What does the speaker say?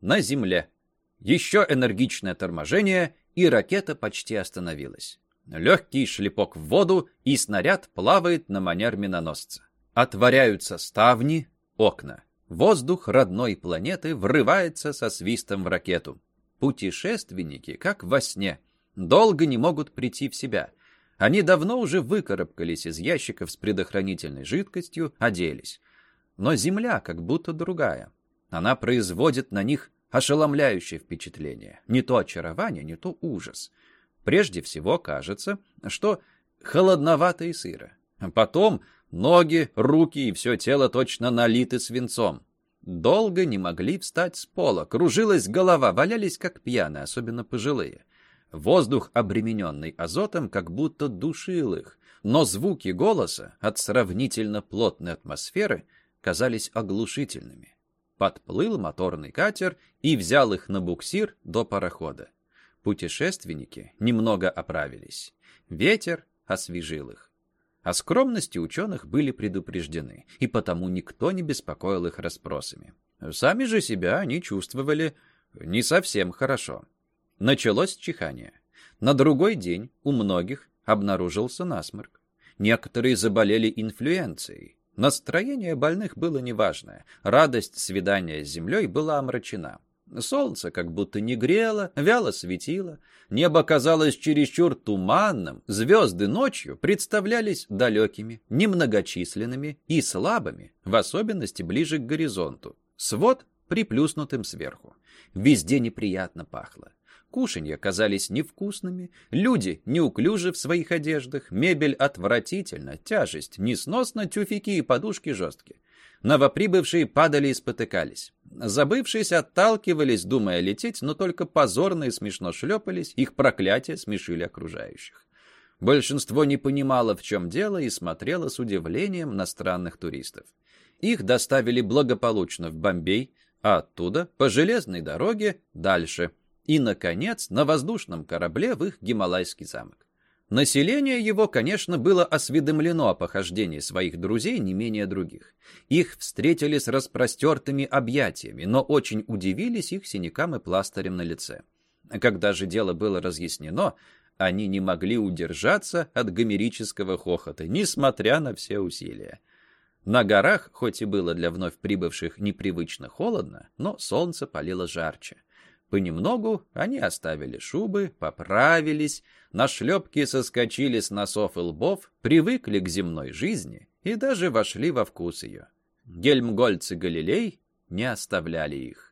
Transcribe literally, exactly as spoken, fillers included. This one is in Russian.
на земле. Еще энергичное торможение, и ракета почти остановилась. Легкий шлепок в воду, и снаряд плавает на манер миноносца. Отворяются ставни, окна. Воздух родной планеты врывается со свистом в ракету. Путешественники, как во сне, долго не могут прийти в себя. Они давно уже выкарабкались из ящиков с предохранительной жидкостью, оделись. Но Земля как будто другая. Она производит на них ошеломляющее впечатление. Не то очарование, не то ужас. Прежде всего кажется, что холодновато и сыро. Потом ноги, руки и все тело точно налиты свинцом. Долго не могли встать с пола, кружилась голова, валялись как пьяные, особенно пожилые. Воздух, обремененный азотом, как будто душил их, но звуки голоса от сравнительно плотной атмосферы казались оглушительными. Подплыл моторный катер и взял их на буксир до парохода. Путешественники немного оправились. Ветер освежил их. О скромности ученых были предупреждены, и потому никто не беспокоил их расспросами. Сами же себя они чувствовали не совсем хорошо. Началось чихание. На другой день у многих обнаружился насморк. Некоторые заболели инфлюенцией. Настроение больных было неважное. Радость свидания с землей была омрачена. Солнце как будто не грело, вяло светило. Небо казалось чересчур туманным. Звезды ночью представлялись далекими, немногочисленными и слабыми, в особенности ближе к горизонту. Свод приплюснутым сверху. Везде неприятно пахло. Кушанья казались невкусными, люди неуклюжи в своих одеждах, мебель отвратительна, тяжесть несносна, тюфяки и подушки жесткие. Новоприбывшие падали и спотыкались. Забывшись, отталкивались, думая лететь, но только позорно и смешно шлепались, их проклятия смешили окружающих. Большинство не понимало, в чем дело, и смотрело с удивлением на странных туристов. Их доставили благополучно в Бомбей, а оттуда по железной дороге дальше. И, наконец, на воздушном корабле в их гималайский замок. Население его, конечно, было осведомлено о похождении своих друзей не менее других. Их встретили с распростертыми объятиями, но очень удивились их синякам и пластырям на лице. Когда же дело было разъяснено, они не могли удержаться от гомерического хохота, несмотря на все усилия. На горах, хоть и было для вновь прибывших непривычно холодно, но солнце палило жарче. Понемногу они оставили шубы, поправились, на шлепки соскочили с носов и лбов, привыкли к земной жизни и даже вошли во вкус ее. Гельмгольц и Галилей не оставляли их.